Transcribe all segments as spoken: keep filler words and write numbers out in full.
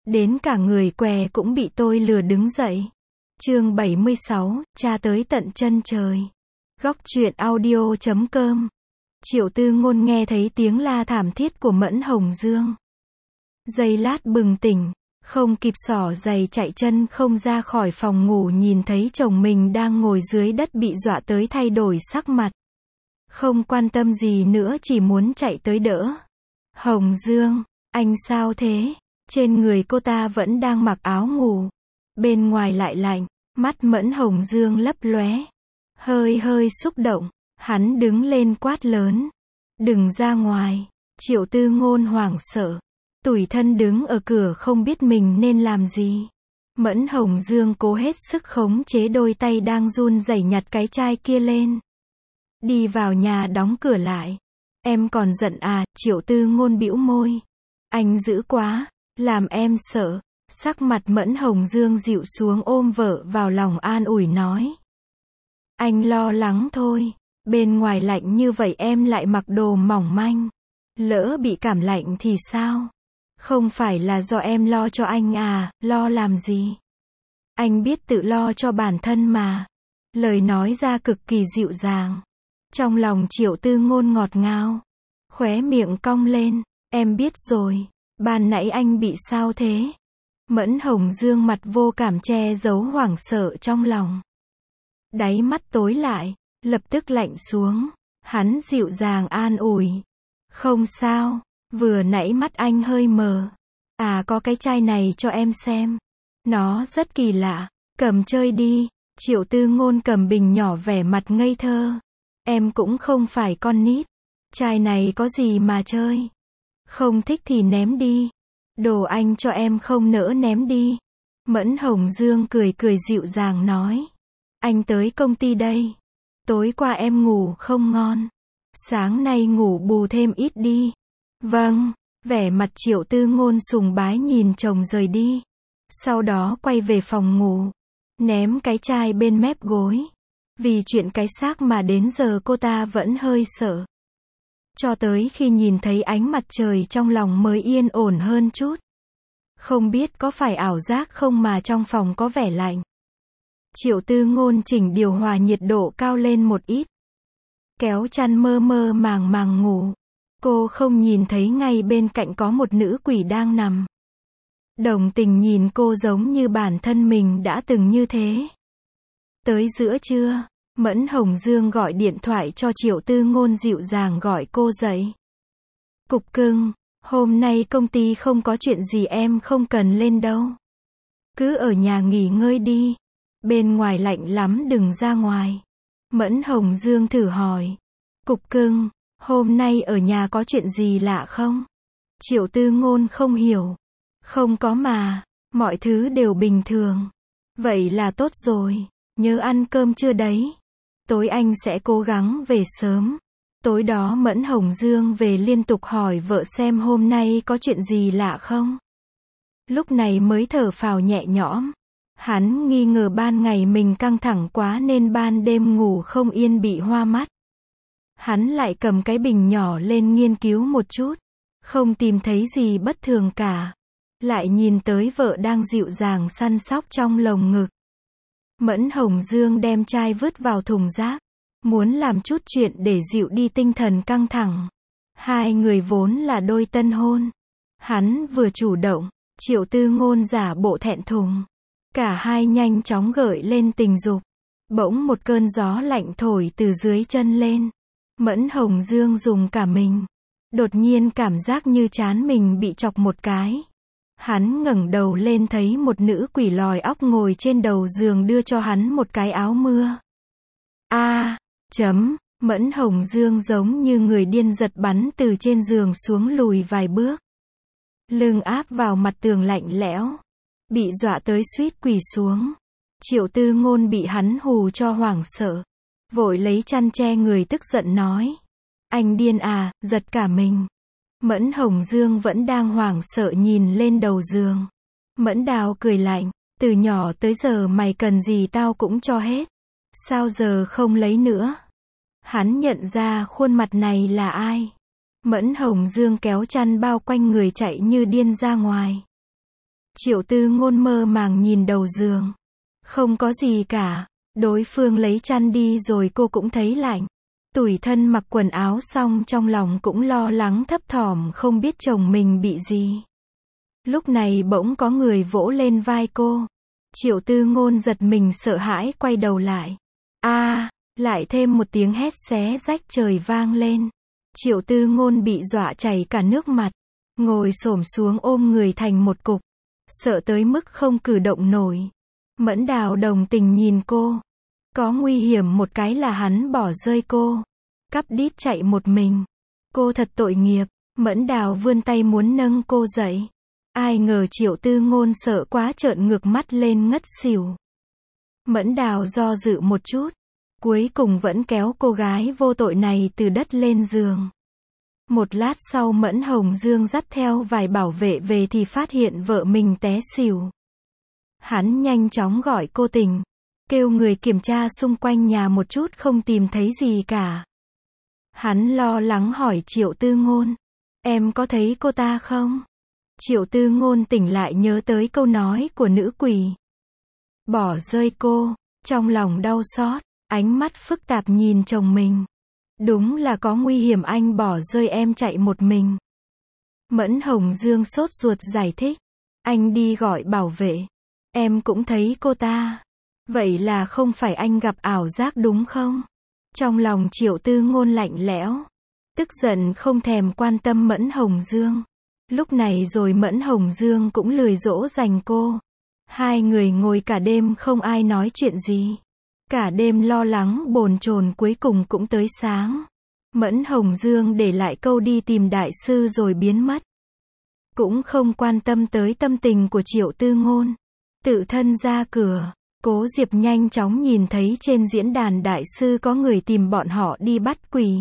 Đến cả người què cũng bị tôi lừa đứng dậy. Chương bảy mươi sáu, cha tới tận chân trời. Góc truyện audio chấm com. Triệu Tư Ngôn nghe thấy tiếng la thảm thiết của Mẫn Hồng Dương. Giây lát bừng tỉnh, không kịp xỏ giày chạy chân không ra khỏi phòng ngủ, nhìn thấy chồng mình đang ngồi dưới đất bị dọa tới thay đổi sắc mặt. Không quan tâm gì nữa, chỉ muốn chạy tới đỡ. Hồng Dương, anh sao thế? Trên người cô ta vẫn đang mặc áo ngủ. Bên ngoài lại lạnh, mắt Mẫn Hồng Dương lấp lóe. Hơi hơi xúc động, hắn đứng lên quát lớn. Đừng ra ngoài. Triệu Tư Ngôn hoảng sợ. Tủi thân đứng ở cửa không biết mình nên làm gì. Mẫn Hồng Dương cố hết sức khống chế đôi tay đang run rẩy nhặt cái chai kia lên. Đi vào nhà đóng cửa lại. Em còn giận à? Triệu Tư Ngôn bĩu môi. Anh dữ quá, làm em sợ. Sắc mặt Mẫn Hồng Dương dịu xuống, ôm vợ vào lòng an ủi nói. Anh lo lắng thôi. Bên ngoài lạnh như vậy em lại mặc đồ mỏng manh. Lỡ bị cảm lạnh thì sao? Không phải là do em lo cho anh à, lo làm gì? Anh biết tự lo cho bản thân mà. Lời nói ra cực kỳ dịu dàng. Trong lòng Triệu Tư Ngôn ngọt ngào. Khóe miệng cong lên. Em biết rồi. Ban nãy anh bị sao thế? Mẫn Hồng Dương mặt vô cảm che giấu hoảng sợ trong lòng. Đáy mắt tối lại, lập tức lạnh xuống. Hắn dịu dàng an ủi. Không sao, vừa nãy mắt anh hơi mờ. À, có cái chai này cho em xem. Nó rất kỳ lạ, cầm chơi đi. Triệu Tư Ngôn cầm bình nhỏ vẻ mặt ngây thơ. Em cũng không phải con nít. Chai này có gì mà chơi? Không thích thì ném đi. Đồ anh cho em không nỡ ném đi. Mẫn Hồng Dương cười cười dịu dàng nói. Anh tới công ty đây. Tối qua em ngủ không ngon. Sáng nay ngủ bù thêm ít đi. Vâng. Vẻ mặt Triệu Tư Ngôn sùng bái nhìn chồng rời đi. Sau đó quay về phòng ngủ. Ném cái chai bên mép gối. Vì chuyện cái xác mà đến giờ cô ta vẫn hơi sợ. Cho tới khi nhìn thấy ánh mặt trời trong lòng mới yên ổn hơn chút. Không biết có phải ảo giác không mà trong phòng có vẻ lạnh. Triệu Tư Ngôn chỉnh điều hòa nhiệt độ cao lên một ít. Kéo chăn mơ mơ màng màng ngủ. Cô không nhìn thấy ngay bên cạnh có một nữ quỷ đang nằm. Đồng tình nhìn cô giống như bản thân mình đã từng như thế. Tới giữa trưa, Mẫn Hồng Dương gọi điện thoại cho Triệu Tư Ngôn dịu dàng gọi cô dậy. Cục cưng, hôm nay công ty không có chuyện gì, em không cần lên đâu. Cứ ở nhà nghỉ ngơi đi. Bên ngoài lạnh lắm, đừng ra ngoài. Mẫn Hồng Dương thử hỏi. Cục cưng, hôm nay ở nhà có chuyện gì lạ không? Triệu Tư Ngôn không hiểu. Không có mà, mọi thứ đều bình thường. Vậy là tốt rồi, nhớ ăn cơm chưa đấy? Tối anh sẽ cố gắng về sớm. Tối đó Mẫn Hồng Dương về liên tục hỏi vợ xem hôm nay có chuyện gì lạ không. Lúc này mới thở phào nhẹ nhõm. Hắn nghi ngờ ban ngày mình căng thẳng quá nên ban đêm ngủ không yên, bị hoa mắt. Hắn lại cầm cái bình nhỏ lên nghiên cứu một chút. Không tìm thấy gì bất thường cả. Lại nhìn tới vợ đang dịu dàng săn sóc trong lồng ngực. Mẫn Hồng Dương đem chai vứt vào thùng rác. Muốn làm chút chuyện để dịu đi tinh thần căng thẳng. Hai người vốn là đôi tân hôn. Hắn vừa chủ động, Triệu Tư Ngôn giả bộ thẹn thùng. Cả hai nhanh chóng gợi lên tình dục. Bỗng một cơn gió lạnh thổi từ dưới chân lên. Mẫn Hồng Dương dùng cả mình. Đột nhiên cảm giác như trán mình bị chọc một cái. Hắn ngẩng đầu lên thấy một nữ quỷ lòi óc ngồi trên đầu giường đưa cho hắn một cái áo mưa. A, à, chấm, Mẫn Hồng Dương giống như người điên giật bắn từ trên giường xuống, lùi vài bước. Lưng áp vào mặt tường lạnh lẽo. Bị dọa tới suýt quỳ xuống. Triệu Tư Ngôn bị hắn hù cho hoảng sợ. Vội lấy chăn che người tức giận nói. Anh điên à, giật cả mình. Mẫn Hồng Dương vẫn đang hoảng sợ nhìn lên đầu giường. Mẫn Đào cười lạnh. Từ nhỏ tới giờ mày cần gì tao cũng cho hết. Sao giờ không lấy nữa? Hắn nhận ra khuôn mặt này là ai. Mẫn Hồng Dương kéo chăn bao quanh người chạy như điên ra ngoài. Triệu Tư Ngôn mơ màng nhìn đầu giường. Không có gì cả. Đối phương lấy chăn đi rồi cô cũng thấy lạnh. Tủi thân mặc quần áo xong trong lòng cũng lo lắng thấp thỏm không biết chồng mình bị gì. Lúc này bỗng có người vỗ lên vai cô. Triệu Tư Ngôn giật mình sợ hãi quay đầu lại. A, lại thêm một tiếng hét xé rách trời vang lên. Triệu Tư Ngôn bị dọa chảy cả nước mặt. Ngồi xổm xuống ôm người thành một cục. Sợ tới mức không cử động nổi. Mẫn Đào đồng tình nhìn cô. Có nguy hiểm một cái là hắn bỏ rơi cô. Cắp đít chạy một mình. Cô thật tội nghiệp. Mẫn Đào vươn tay muốn nâng cô dậy. Ai ngờ Triệu Tư Ngôn sợ quá trợn ngược mắt lên ngất xỉu. Mẫn Đào do dự một chút. Cuối cùng vẫn kéo cô gái vô tội này từ đất lên giường. Một lát sau Mẫn Hồng Dương dắt theo vài bảo vệ về thì phát hiện vợ mình té xỉu. Hắn nhanh chóng gọi cô tỉnh. Kêu người kiểm tra xung quanh nhà một chút không tìm thấy gì cả. Hắn lo lắng hỏi Triệu Tư Ngôn. Em có thấy cô ta không? Triệu Tư Ngôn tỉnh lại nhớ tới câu nói của nữ quỷ. Bỏ rơi cô. Trong lòng đau xót. Ánh mắt phức tạp nhìn chồng mình. Đúng là có nguy hiểm anh bỏ rơi em chạy một mình. Mẫn Hồng Dương sốt ruột giải thích. Anh đi gọi bảo vệ. Em cũng thấy cô ta. Vậy là không phải anh gặp ảo giác đúng không? Trong lòng Triệu Tư Ngôn lạnh lẽo. Tức giận không thèm quan tâm Mẫn Hồng Dương. Lúc này rồi Mẫn Hồng Dương cũng lười dỗ dành cô. Hai người ngồi cả đêm không ai nói chuyện gì. Cả đêm lo lắng bồn chồn cuối cùng cũng tới sáng. Mẫn Hồng Dương để lại câu đi tìm đại sư rồi biến mất. Cũng không quan tâm tới tâm tình của Triệu Tư Ngôn. Tự thân ra cửa. Cố Diệp nhanh chóng nhìn thấy trên diễn đàn đại sư có người tìm bọn họ đi bắt quỷ.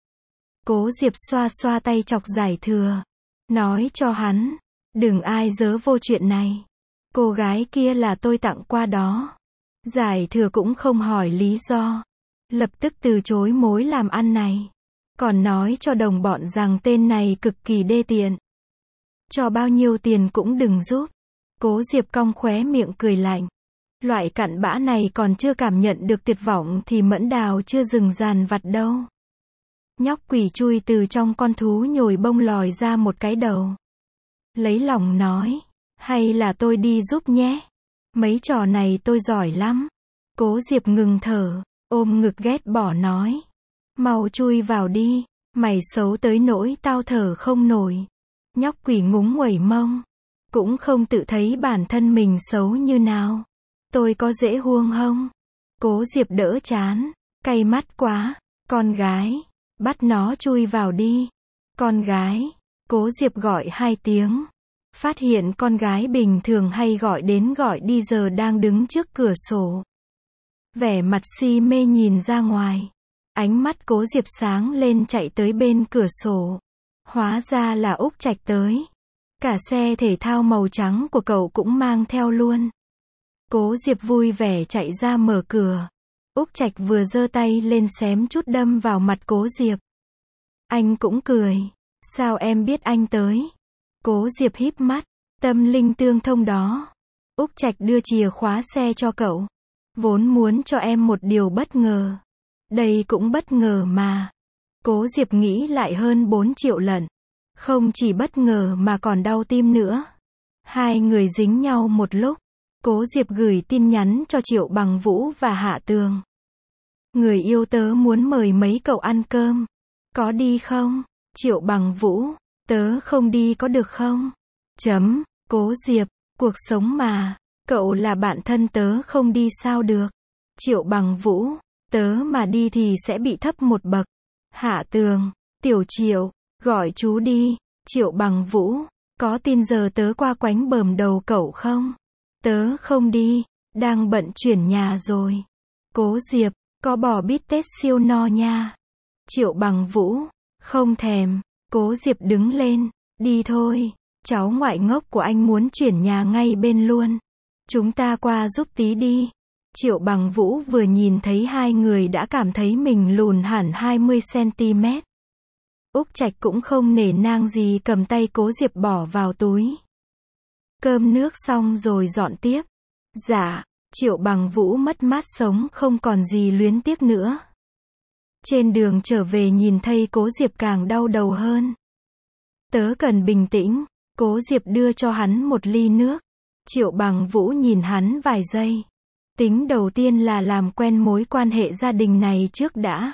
Cố Diệp xoa xoa tay chọc Giải Thừa. Nói cho hắn. Đừng ai dớ vô chuyện này. Cô gái kia là tôi tặng qua đó. Giải Thừa cũng không hỏi lý do. Lập tức từ chối mối làm ăn này. Còn nói cho đồng bọn rằng tên này cực kỳ đê tiện. Cho bao nhiêu tiền cũng đừng giúp. Cố Diệp cong khóe miệng cười lạnh. Loại cặn bã này còn chưa cảm nhận được tuyệt vọng thì Mẫn Đào chưa dừng dàn vặt đâu. Nhóc quỷ chui từ trong con thú nhồi bông lòi ra một cái đầu. Lấy lòng nói. Hay là tôi đi giúp nhé. Mấy trò này tôi giỏi lắm. Cố Diệp ngừng thở. Ôm ngực ghét bỏ nói. Mau chui vào đi. Mày xấu tới nỗi tao thở không nổi. Nhóc quỷ ngúng nguẩy mông. Cũng không tự thấy bản thân mình xấu như nào. Tôi có dễ huông không? Cố Diệp đỡ chán. Cay mắt quá. Con gái. Bắt nó chui vào đi. Con gái. Cố Diệp gọi hai tiếng. Phát hiện con gái bình thường hay gọi đến gọi đi giờ đang đứng trước cửa sổ. Vẻ mặt si mê nhìn ra ngoài. Ánh mắt Cố Diệp sáng lên chạy tới bên cửa sổ. Hóa ra là Úc Trạch tới. Cả xe thể thao màu trắng của cậu cũng mang theo luôn. Cố Diệp vui vẻ chạy ra mở cửa. Úc Trạch vừa giơ tay lên xém chút đâm vào mặt Cố Diệp. Anh cũng cười. Sao em biết anh tới? Cố Diệp híp mắt. Tâm linh tương thông đó. Úc Trạch đưa chìa khóa xe cho cậu. Vốn muốn cho em một điều bất ngờ. Đây cũng bất ngờ mà. Cố Diệp nghĩ lại hơn bốn triệu lần. Không chỉ bất ngờ mà còn đau tim nữa. Hai người dính nhau một lúc. Cố Diệp gửi tin nhắn cho Triệu Bằng Vũ và Hạ Tường. Người yêu tớ muốn mời mấy cậu ăn cơm. Có đi không? Triệu Bằng Vũ. Tớ không đi có được không? Chấm. Cố Diệp. Cuộc sống mà. Cậu là bạn thân tớ không đi sao được. Triệu Bằng Vũ. Tớ mà đi thì sẽ bị thấp một bậc. Hạ Tường. Tiểu Triệu. Gọi chú đi. Triệu Bằng Vũ. Có tin giờ tớ qua quánh bờm đầu cậu không? Tớ không đi. Đang bận chuyển nhà rồi. Cố Diệp. Có bò bít tết siêu no nha. Triệu Bằng Vũ. Không thèm. Cố Diệp đứng lên. Đi thôi. Cháu ngoại ngốc của anh muốn chuyển nhà ngay bên luôn. Chúng ta qua giúp tí đi. Triệu Bằng Vũ vừa nhìn thấy hai người đã cảm thấy mình lùn hẳn hai mươi xăng ti mét. Úc Trạch cũng không nể nang gì cầm tay Cố Diệp bỏ vào túi. Cơm nước xong rồi dọn tiếp. Dạ, Triệu Bằng Vũ mất mát sống không còn gì luyến tiếc nữa. Trên đường trở về nhìn thấy Cố Diệp càng đau đầu hơn. Tớ cần bình tĩnh, Cố Diệp đưa cho hắn một ly nước. Triệu Bằng Vũ nhìn hắn vài giây. Tính đầu tiên là làm quen mối quan hệ gia đình này trước đã.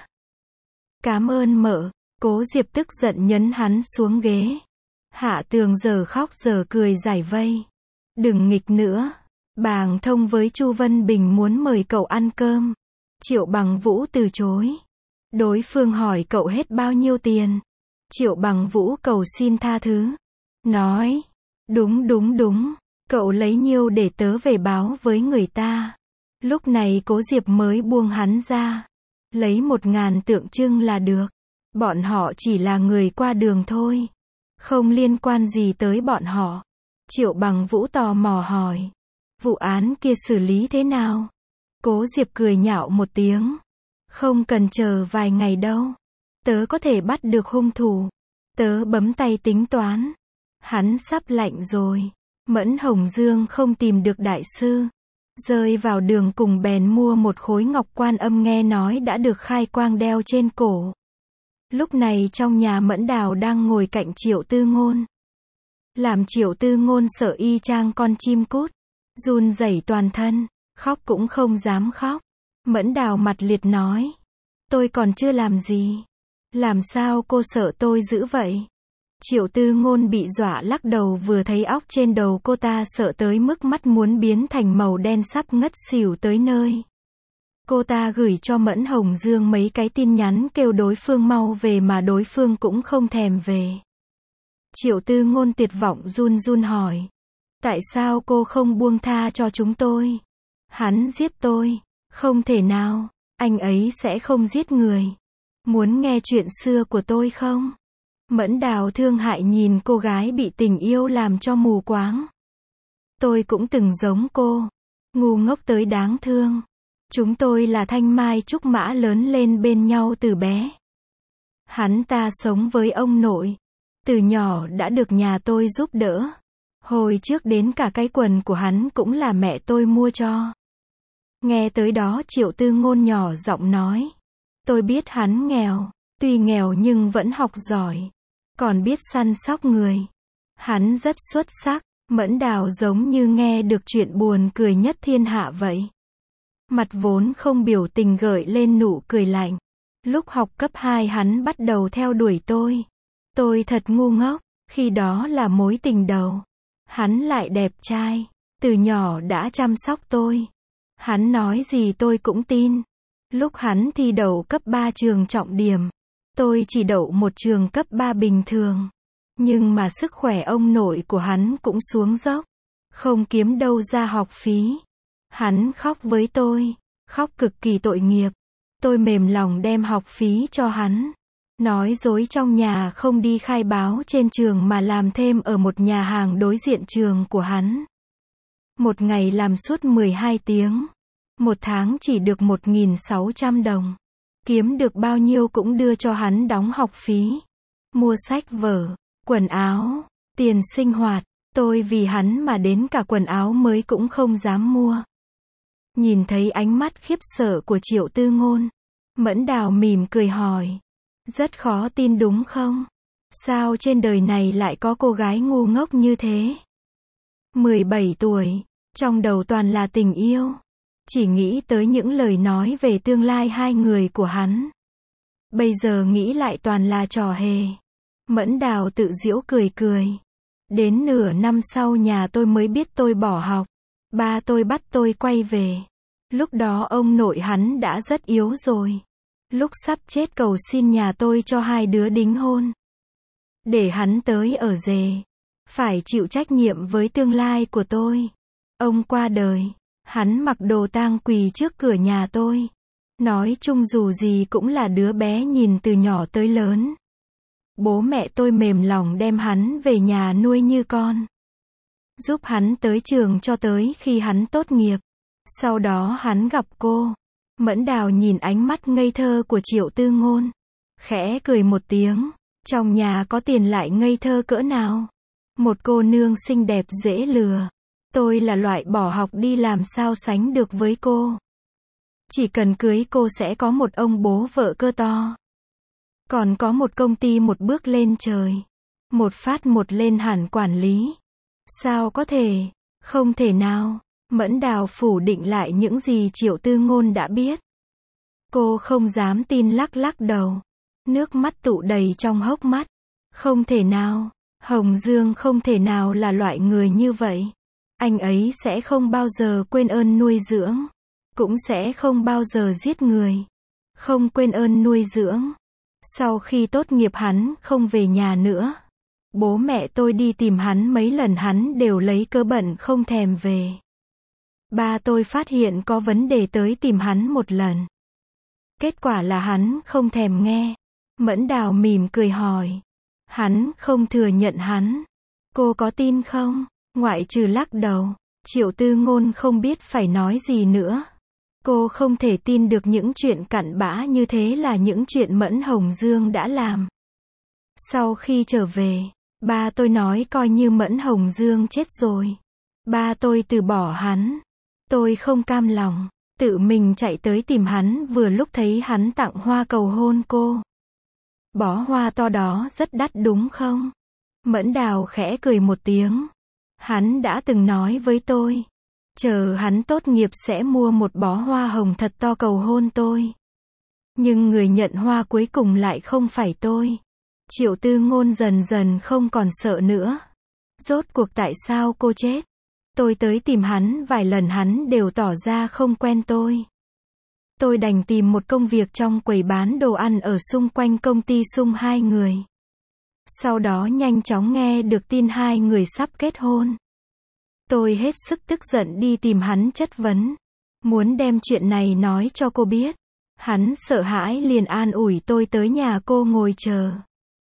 Cảm ơn mợ. Cố Diệp tức giận nhấn hắn xuống ghế. Hạ Tường giờ khóc giờ cười giải vây. Đừng nghịch nữa. Bàng thông với Chu Vân Bình muốn mời cậu ăn cơm. Triệu Bằng Vũ từ chối. Đối phương hỏi cậu hết bao nhiêu tiền. Triệu Bằng Vũ cầu xin tha thứ. Nói. Đúng đúng đúng. Cậu lấy nhiêu để tớ về báo với người ta. Lúc này Cố Diệp mới buông hắn ra. Lấy một ngàn tượng trưng là được. Bọn họ chỉ là người qua đường thôi. Không liên quan gì tới bọn họ. Triệu Bằng Vũ tò mò hỏi. Vụ án kia xử lý thế nào? Cố Diệp cười nhạo một tiếng. Không cần chờ vài ngày đâu. Tớ có thể bắt được hung thủ. Tớ bấm tay tính toán. Hắn sắp lạnh rồi. Mẫn Hồng Dương không tìm được đại sư. Rơi vào đường cùng bèn mua một khối ngọc quan âm nghe nói đã được khai quang đeo trên cổ. Lúc này trong nhà Mẫn Đào đang ngồi cạnh Triệu Tư Ngôn. Làm Triệu Tư Ngôn sợ y chang con chim cút. Run rẩy toàn thân. Khóc cũng không dám khóc. Mẫn Đào mặt liệt nói. Tôi còn chưa làm gì. Làm sao cô sợ tôi dữ vậy? Triệu Tư Ngôn bị dọa lắc đầu vừa thấy óc trên đầu cô ta sợ tới mức mắt muốn biến thành màu đen sắp ngất xỉu tới nơi. Cô ta gửi cho Mẫn Hồng Dương mấy cái tin nhắn kêu đối phương mau về mà đối phương cũng không thèm về. Triệu Tư Ngôn tuyệt vọng run run hỏi. Tại sao cô không buông tha cho chúng tôi? Hắn giết tôi. Không thể nào. Anh ấy sẽ không giết người. Muốn nghe chuyện xưa của tôi không? Mẫn Đào thương hại nhìn cô gái bị tình yêu làm cho mù quáng. Tôi cũng từng giống cô. Ngu ngốc tới đáng thương. Chúng tôi là thanh mai trúc mã lớn lên bên nhau từ bé. Hắn ta sống với ông nội. Từ nhỏ đã được nhà tôi giúp đỡ. Hồi trước đến cả cái quần của hắn cũng là mẹ tôi mua cho. Nghe tới đó Triệu Tư Ngôn nhỏ giọng nói. Tôi biết hắn nghèo. Tuy nghèo nhưng vẫn học giỏi. Còn biết săn sóc người. Hắn rất xuất sắc. Mẫn Đào giống như nghe được chuyện buồn cười nhất thiên hạ vậy. Mặt vốn không biểu tình gợi lên nụ cười lạnh. Lúc học cấp hai hắn bắt đầu theo đuổi tôi. Tôi thật ngu ngốc. Khi đó là mối tình đầu. Hắn lại đẹp trai. Từ nhỏ đã chăm sóc tôi. Hắn nói gì tôi cũng tin. Lúc hắn thi đậu cấp ba trường trọng điểm. Tôi chỉ đậu một trường cấp ba bình thường. Nhưng mà sức khỏe ông nội của hắn cũng xuống dốc. Không kiếm đâu ra học phí. Hắn khóc với tôi. Khóc cực kỳ tội nghiệp. Tôi mềm lòng đem học phí cho hắn. Nói dối trong nhà không đi khai báo trên trường mà làm thêm ở một nhà hàng đối diện trường của hắn. Một ngày làm suốt mười hai tiếng. Một tháng chỉ được một nghìn sáu trăm đồng. Kiếm được bao nhiêu cũng đưa cho hắn đóng học phí. Mua sách vở, quần áo, tiền sinh hoạt. Tôi vì hắn mà đến cả quần áo mới cũng không dám mua. Nhìn thấy ánh mắt khiếp sợ của Triệu Tư Ngôn. Mẫn Đào mỉm cười hỏi. Rất khó tin đúng không? Sao trên đời này lại có cô gái ngu ngốc như thế? mười bảy tuổi, trong đầu toàn là tình yêu. Chỉ nghĩ tới những lời nói về tương lai hai người của hắn. Bây giờ nghĩ lại toàn là trò hề. Mẫn Đào tự giễu cười cười. Đến nửa năm sau nhà tôi mới biết tôi bỏ học. Ba tôi bắt tôi quay về. Lúc đó ông nội hắn đã rất yếu rồi. Lúc sắp chết cầu xin nhà tôi cho hai đứa đính hôn. Để hắn tới ở rể. Phải chịu trách nhiệm với tương lai của tôi. Ông qua đời. Hắn mặc đồ tang quỳ trước cửa nhà tôi. Nói chung dù gì cũng là đứa bé nhìn từ nhỏ tới lớn. Bố mẹ tôi mềm lòng đem hắn về nhà nuôi như con. Giúp hắn tới trường cho tới khi hắn tốt nghiệp. Sau đó hắn gặp cô. Mẫn Đào nhìn ánh mắt ngây thơ của Triệu Tư Ngôn. Khẽ cười một tiếng. Trong nhà có tiền lại ngây thơ cỡ nào. Một cô nương xinh đẹp dễ lừa. Tôi là loại bỏ học đi làm sao sánh được với cô. Chỉ cần cưới cô sẽ có một ông bố vợ cơ to. Còn có một công ty một bước lên trời. Một phát một lên hẳn quản lý. Sao có thể? Không thể nào. Mẫn Đào phủ định lại những gì Triệu Tư Ngôn đã biết. Cô không dám tin lắc lắc đầu. Nước mắt tụ đầy trong hốc mắt. Không thể nào. Hồng Dương không thể nào là loại người như vậy. Anh ấy sẽ không bao giờ quên ơn nuôi dưỡng. Cũng sẽ không bao giờ giết người. Không quên ơn nuôi dưỡng. Sau khi tốt nghiệp hắn không về nhà nữa. Bố mẹ tôi đi tìm hắn mấy lần hắn đều lấy cớ bận không thèm về. Ba tôi phát hiện có vấn đề tới tìm hắn một lần. Kết quả là hắn không thèm nghe. Mẫn Đào mỉm cười hỏi. Hắn không thừa nhận hắn. Cô có tin không? Ngoại trừ lắc đầu. Triệu Tư Ngôn không biết phải nói gì nữa. Cô không thể tin được những chuyện cặn bã như thế là những chuyện Mẫn Hồng Dương đã làm. Sau khi trở về, ba tôi nói coi như Mẫn Hồng Dương chết rồi. Ba tôi từ bỏ hắn. Tôi không cam lòng, tự mình chạy tới tìm hắn vừa lúc thấy hắn tặng hoa cầu hôn cô. Bó hoa to đó rất đắt đúng không? Mẫn Đào khẽ cười một tiếng. Hắn đã từng nói với tôi. Chờ hắn tốt nghiệp sẽ mua một bó hoa hồng thật to cầu hôn tôi. Nhưng người nhận hoa cuối cùng lại không phải tôi. Triệu Tư Ngôn dần dần không còn sợ nữa. Rốt cuộc tại sao cô chết? Tôi tới tìm hắn vài lần hắn đều tỏ ra không quen tôi. Tôi đành tìm một công việc trong quầy bán đồ ăn ở xung quanh công ty Sung hai người. Sau đó nhanh chóng nghe được tin hai người sắp kết hôn. Tôi hết sức tức giận đi tìm hắn chất vấn. Muốn đem chuyện này nói cho cô biết. Hắn sợ hãi liền an ủi tôi tới nhà cô ngồi chờ.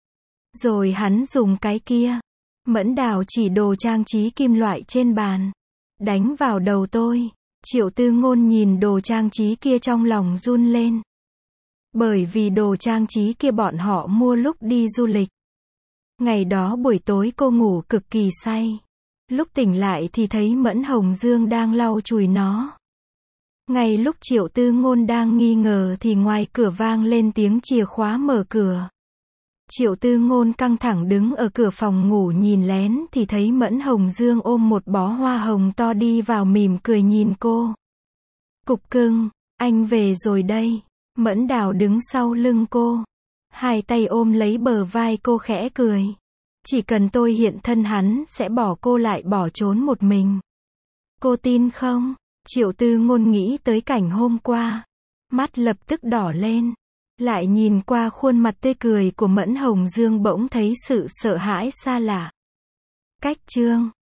Rồi hắn dùng cái kia. Mẫn Đào chỉ đồ trang trí kim loại trên bàn. Đánh vào đầu tôi. Triệu Tư Ngôn nhìn đồ trang trí kia trong lòng run lên. Bởi vì đồ trang trí kia bọn họ mua lúc đi du lịch. Ngày đó buổi tối cô ngủ cực kỳ say. Lúc tỉnh lại thì thấy Mẫn Hồng Dương đang lau chùi nó. Ngay lúc Triệu Tư Ngôn đang nghi ngờ thì ngoài cửa vang lên tiếng chìa khóa mở cửa. Triệu Tư Ngôn căng thẳng đứng ở cửa phòng ngủ nhìn lén thì thấy Mẫn Hồng Dương ôm một bó hoa hồng to đi vào mỉm cười nhìn cô. Cục cưng, anh về rồi đây. Mẫn Đào đứng sau lưng cô. Hai tay ôm lấy bờ vai cô khẽ cười. Chỉ cần tôi hiện thân hắn sẽ bỏ cô lại bỏ trốn một mình. Cô tin không? Triệu Tư Ngôn nghĩ tới cảnh hôm qua. Mắt lập tức đỏ lên. Lại nhìn qua khuôn mặt tươi cười của Mẫn Hồng Dương bỗng thấy sự sợ hãi xa lạ. Cách chương